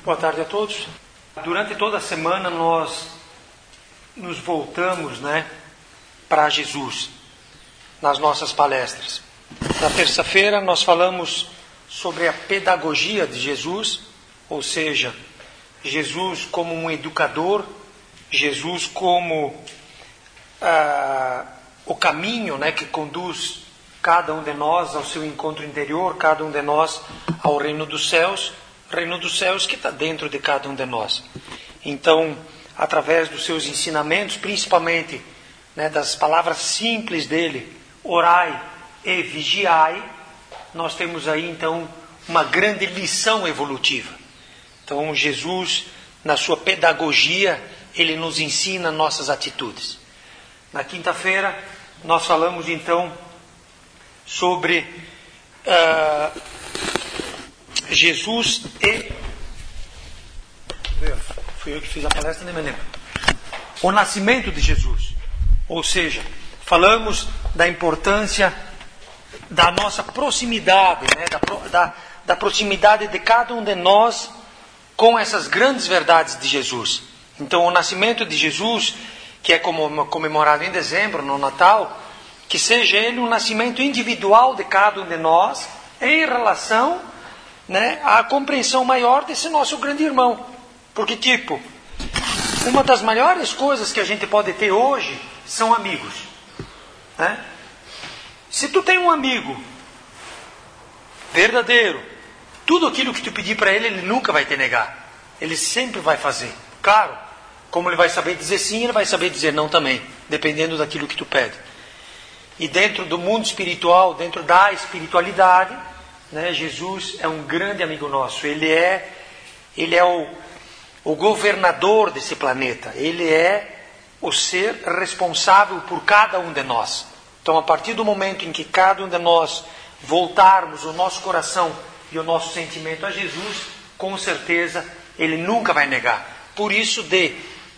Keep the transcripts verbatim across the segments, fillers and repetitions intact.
Boa tarde a todos. Durante toda a semana nós nos voltamos, né, para Jesus nas nossas palestras. Na terça-feira nós falamos sobre a pedagogia de Jesus, ou seja, Jesus como um educador, Jesus como ah, o caminho, né, que conduz cada um de nós ao seu encontro interior, cada um de nós ao reino dos céus, reino dos céus que está dentro de cada um de nós. Então, através dos seus ensinamentos, principalmente, né, das palavras simples dele, orai e vigiai, nós temos aí então uma grande lição evolutiva. Então, Jesus, na sua pedagogia, ele nos ensina nossas atitudes. Na quinta-feira, nós falamos então sobre uh, Jesus e... Fui eu que fiz a palestra, nem me lembro. O nascimento de Jesus. Ou seja, falamos da importância da nossa proximidade, né? da, da, da proximidade de cada um de nós com essas grandes verdades de Jesus. Então, o nascimento de Jesus, que é comemorado em dezembro, no Natal, que seja ele um nascimento individual de cada um de nós em relação, né, à compreensão maior desse nosso grande irmão. Porque, tipo, uma das maiores coisas que a gente pode ter hoje são amigos. Né? Se tu tem um amigo verdadeiro, tudo aquilo que tu pedir para ele, ele nunca vai te negar. Ele sempre vai fazer. Claro, como ele vai saber dizer sim, ele vai saber dizer não também, dependendo daquilo que tu pede. E dentro do mundo espiritual, dentro da espiritualidade, né, Jesus é um grande amigo nosso. Ele é, ele é o, o governador desse planeta. Ele é o ser responsável por cada um de nós. Então, a partir do momento em que cada um de nós voltarmos o nosso coração e o nosso sentimento a Jesus, com certeza ele nunca vai negar. Por isso, de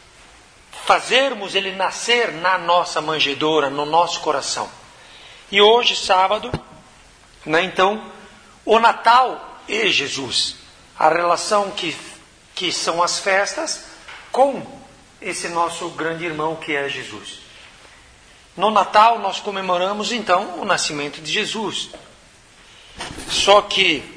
fazermos ele nascer na nossa manjedoura, no nosso coração. E hoje, sábado, né, então, o Natal e Jesus. A relação que, que são as festas com esse nosso grande irmão que é Jesus. No Natal nós comemoramos então o nascimento de Jesus. Só que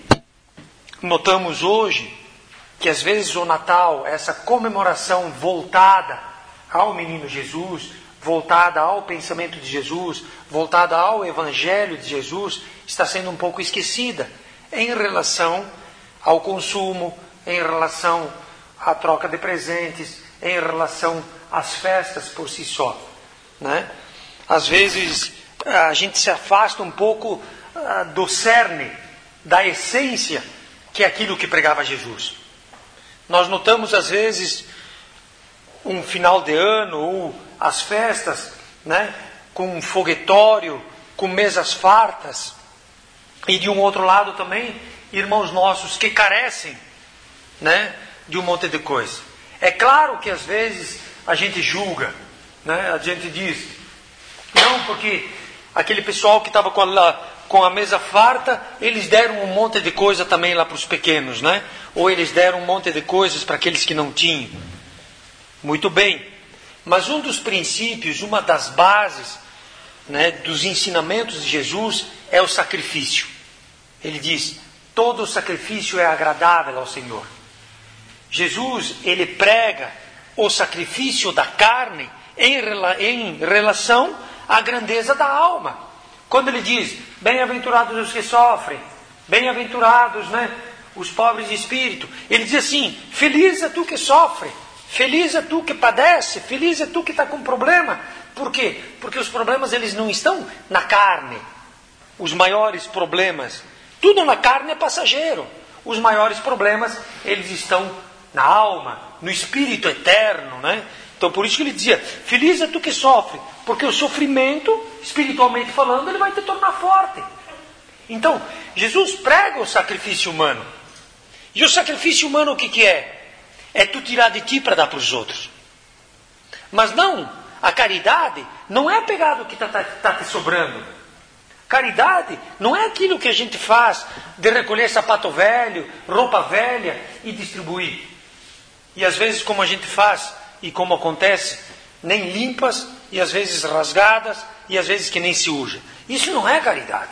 notamos hoje que às vezes o Natal, essa comemoração voltada ao menino Jesus, voltada ao pensamento de Jesus, voltada ao Evangelho de Jesus, está sendo um pouco esquecida em relação ao consumo, em relação à troca de presentes, em relação às festas por si só. Né? Às vezes a gente se afasta um pouco uh, do cerne, da essência, que é aquilo que pregava Jesus. Nós notamos às vezes um final de ano ou as festas, né, com um foguetório, com mesas fartas, e de um outro lado também irmãos nossos que carecem, né, de um monte de coisa. É claro que às vezes a gente julga, né, a gente diz, não, porque aquele pessoal que estava com a, com a mesa farta, eles deram um monte de coisa também lá para os pequenos, né? Ou eles deram um monte de coisas para aqueles que não tinham. Muito bem. Mas um dos princípios, uma das bases, né, dos ensinamentos de Jesus é o sacrifício. Ele diz, todo sacrifício é agradável ao Senhor. Jesus, ele prega o sacrifício da carne em, em relação à grandeza da alma. Quando ele diz, bem-aventurados os que sofrem, bem-aventurados, né, os pobres de espírito, ele diz assim, feliz é tu que sofre, feliz é tu que padece, feliz é tu que está com problema. Por quê? Porque os problemas eles não estão na carne. Os maiores problemas, tudo na carne é passageiro. Os maiores problemas, eles estão na alma, no espírito eterno, né? Então por isso que ele dizia, feliz é tu que sofre, porque o sofrimento, espiritualmente falando, ele vai te tornar forte. Então, Jesus prega o sacrifício humano. E o sacrifício humano o que, que é? É tu tirar de ti para dar para os outros. Mas não, a caridade não é pegar o que está tá, tá te sobrando. Caridade não é aquilo que a gente faz de recolher sapato velho, roupa velha e distribuir. E às vezes, como a gente faz e como acontece, nem limpas e às vezes rasgadas e às vezes que nem se usa. Isso não é caridade.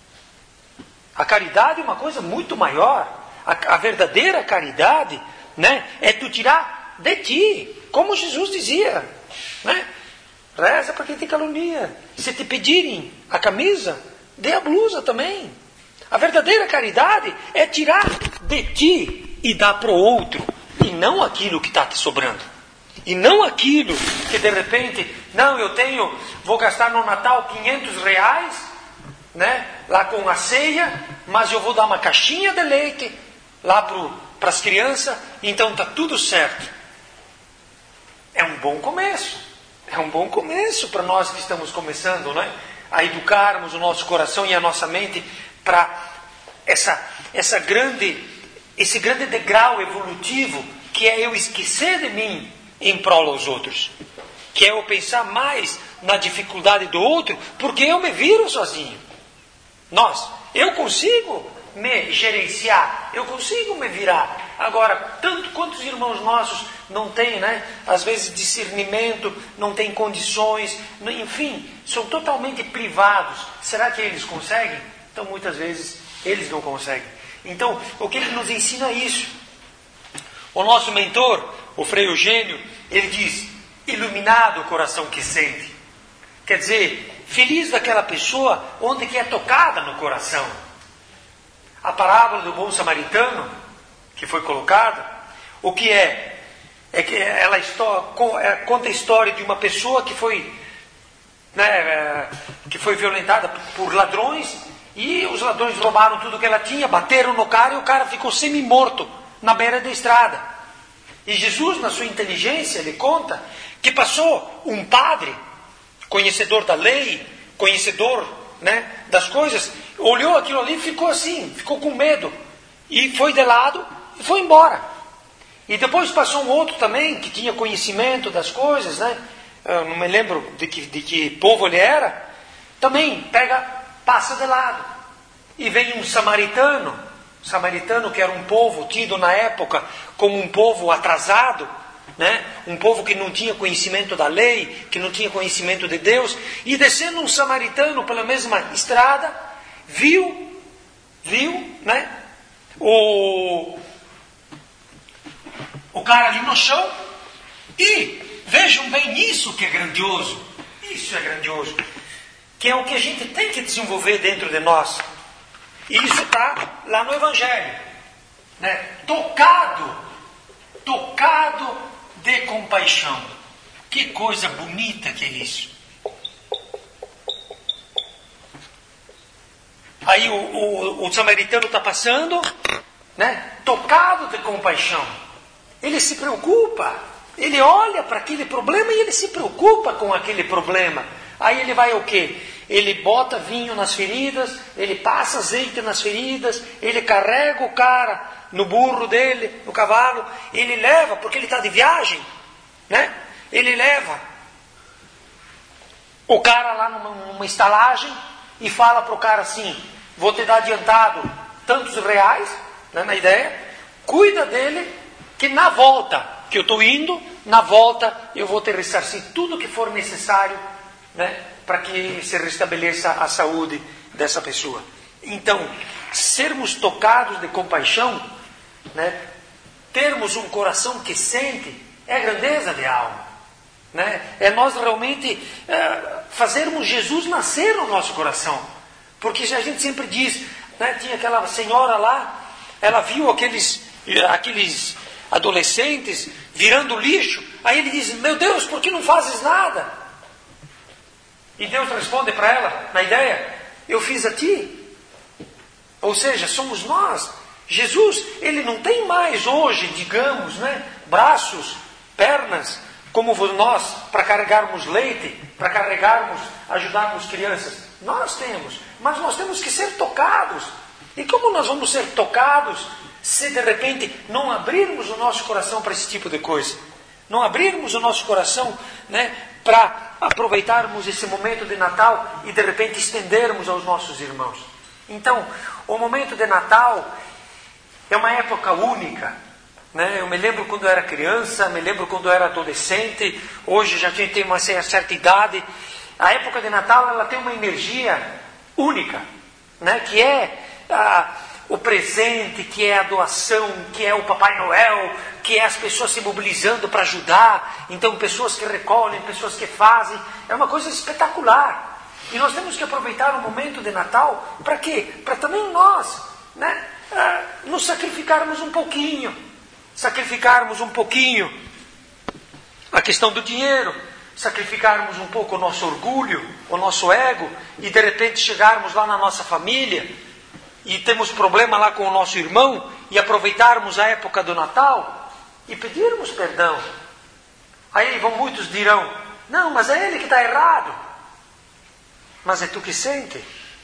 A caridade é uma coisa muito maior. A, a verdadeira caridade, né, é tu tirar de ti, como Jesus dizia, né? Reza para quem te calunia. Se te pedirem a camisa, dê a blusa também. A verdadeira caridade é tirar de ti e dar para o outro, e não aquilo que está te sobrando. E não aquilo que de repente, não, eu tenho, vou gastar no Natal quinhentos reais, né, lá com a ceia, mas eu vou dar uma caixinha de leite lá para as crianças, então está tudo certo. É um bom começo. É um bom começo para nós que estamos começando, né, a educarmos o nosso coração e a nossa mente para essa, essa grande, esse grande degrau evolutivo que é eu esquecer de mim em prol aos outros. Que é eu pensar mais na dificuldade do outro, porque eu me viro sozinho. Nós, eu consigo me gerenciar, eu consigo me virar. Agora, tanto quantos irmãos nossos não têm, né, às vezes discernimento, não têm condições, enfim, são totalmente privados. Será que eles conseguem? Então, muitas vezes, eles não conseguem. Então, o que ele nos ensina é isso. O nosso mentor, o Frei Eugênio, ele diz, iluminado o coração que sente. Quer dizer, feliz daquela pessoa onde que é tocada no coração. A parábola do bom samaritano, que foi colocada, o que é? É que ela conta a história de uma pessoa que foi, né, que foi violentada por ladrões, e os ladrões roubaram tudo que ela tinha, bateram no cara e o cara ficou semi-morto na beira da estrada. E Jesus, na sua inteligência, ele conta que passou um padre, conhecedor da lei, conhecedor, né, das coisas, olhou aquilo ali e ficou assim, ficou com medo. E foi de lado e foi embora. E depois passou um outro também, que tinha conhecimento das coisas, né? Eu não me lembro de que, de que povo ele era. Também pega, passa de lado. E vem um samaritano, samaritano que era um povo tido na época como um povo atrasado, né? Um povo que não tinha conhecimento da lei, que não tinha conhecimento de Deus. E descendo um samaritano pela mesma estrada, viu, viu, né? O, o cara ali no chão, e vejam bem isso que é grandioso, isso é grandioso, que é o que a gente tem que desenvolver dentro de nós, e isso está lá no Evangelho, né? Tocado, tocado de compaixão. Que coisa bonita que é isso. Aí o, o, o samaritano está passando, né, tocado de compaixão. Ele se preocupa, ele olha para aquele problema e ele se preocupa com aquele problema. Aí ele vai o quê? Ele bota vinho nas feridas, ele passa azeite nas feridas, ele carrega o cara no burro dele, no cavalo, ele leva, porque ele está de viagem, né? Ele leva o cara lá numa, numa estalagem e fala para o cara assim, vou te dar adiantado tantos reais, né, na ideia, cuida dele, que na volta, que eu estou indo, na volta eu vou te ressarcir tudo que for necessário, né, para que se restabeleça a saúde dessa pessoa. Então, sermos tocados de compaixão, né, termos um coração que sente, é grandeza de alma. Né? É nós realmente é, fazermos Jesus nascer no nosso coração. Porque a gente sempre diz, né, tinha aquela senhora lá, ela viu aqueles, aqueles adolescentes virando lixo, aí ele diz, meu Deus, por que não fazes nada? E Deus responde para ela, na ideia, eu fiz a ti. Ou seja, somos nós. Jesus, ele não tem mais hoje, digamos, né, braços, pernas, como nós, para carregarmos leite, para carregarmos, ajudarmos crianças. Nós temos, mas nós temos que ser tocados. E como nós vamos ser tocados se de repente não abrirmos o nosso coração para esse tipo de coisa? Não abrirmos o nosso coração, né, para aproveitarmos esse momento de Natal e de repente estendermos aos nossos irmãos. Então, o momento de Natal é uma época única, Né? Eu me lembro quando eu era criança, me lembro quando eu era adolescente, hoje já tenho uma certa idade. A época de Natal ela tem uma energia única, né? Que é a, o presente, que é a doação, que é o Papai Noel, que é as pessoas se mobilizando para ajudar. Então pessoas que recolhem, pessoas que fazem, é uma coisa espetacular. E nós temos que aproveitar o momento de Natal para quê? Para também nós, né? ah, nos sacrificarmos um pouquinho. Sacrificarmos um pouquinho a questão do dinheiro, sacrificarmos um pouco o nosso orgulho, o nosso ego, e de repente chegarmos lá na nossa família e temos problema lá com o nosso irmão e aproveitarmos a época do Natal e pedirmos perdão. Aí vão muitos dirão, não, mas é ele que está errado. Mas é tu que sente.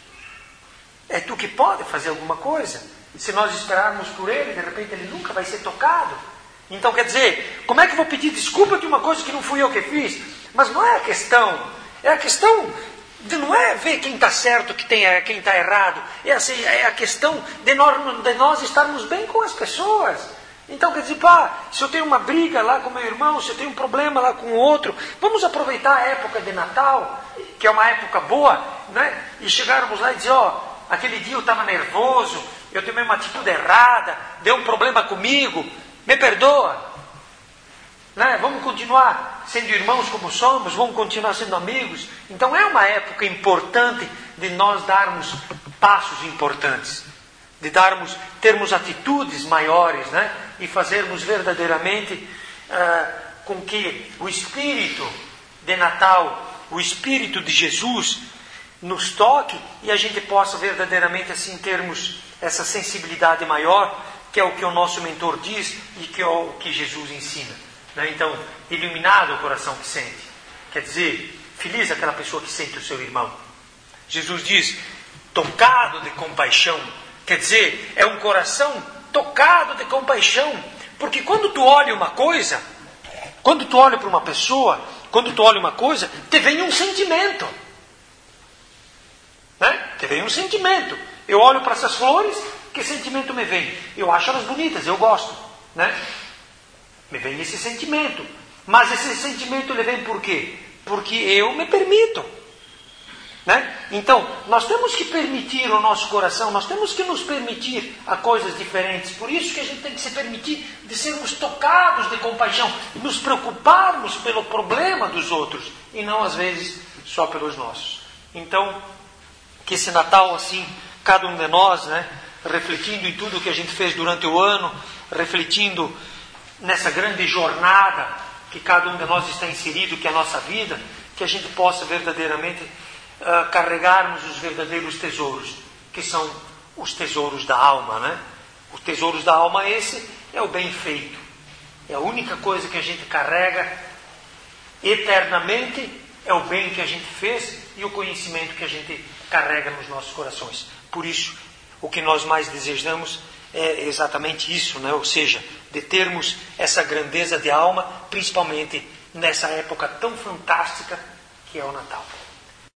É tu que pode fazer alguma coisa. Se nós esperarmos por ele, de repente ele nunca vai ser tocado. Então quer dizer, como é que eu vou pedir desculpa de uma coisa que não fui eu que fiz? Mas não é a questão. É a questão de não é ver quem está certo, que tem, quem está errado. É, assim, é a questão de nós, de nós estarmos bem com as pessoas. Então quer dizer, pá, se eu tenho uma briga lá com meu irmão, se eu tenho um problema lá com o outro, vamos aproveitar a época de Natal, que é uma época boa, né? E chegarmos lá e dizer, ó, aquele dia eu estava nervoso, eu tomei uma atitude errada, deu um problema comigo, me perdoa. Né? Vamos continuar sendo irmãos como somos, vamos continuar sendo amigos. Então é uma época importante de nós darmos passos importantes, de darmos, termos atitudes maiores, né? E fazermos verdadeiramente uh, com que o Espírito de Natal, o Espírito de Jesus nos toque e a gente possa verdadeiramente assim termos essa sensibilidade maior, que é o que o nosso mentor diz e que é o que Jesus ensina. Né? Então, iluminado o coração que sente. Quer dizer, feliz aquela pessoa que sente o seu irmão. Jesus diz, tocado de compaixão. Quer dizer, é um coração tocado de compaixão. Porque quando tu olha uma coisa, quando tu olha para uma pessoa, quando tu olha uma coisa, te vem um sentimento. Né? Te vem um sentimento. Eu olho para essas flores, que sentimento me vem? Eu acho elas bonitas, eu gosto. Né? Me vem esse sentimento. Mas esse sentimento ele vem por quê? Porque eu me permito. Né? Então, nós temos que permitir o nosso coração, nós temos que nos permitir a coisas diferentes. Por isso que a gente tem que se permitir de sermos tocados de compaixão, nos preocuparmos pelo problema dos outros e não às vezes só pelos nossos. Então, que esse Natal assim, cada um de nós, né, refletindo em tudo que a gente fez durante o ano, refletindo nessa grande jornada que cada um de nós está inserido, que é a nossa vida, que a gente possa verdadeiramente uh, carregarmos os verdadeiros tesouros, que são os tesouros da alma, né? Os tesouros da alma, esse é o bem feito. É a única coisa que a gente carrega eternamente, é o bem que a gente fez e o conhecimento que a gente carrega nos nossos corações. Por isso, o que nós mais desejamos é exatamente isso, né? Ou seja, de termos essa grandeza de alma, principalmente nessa época tão fantástica que é o Natal.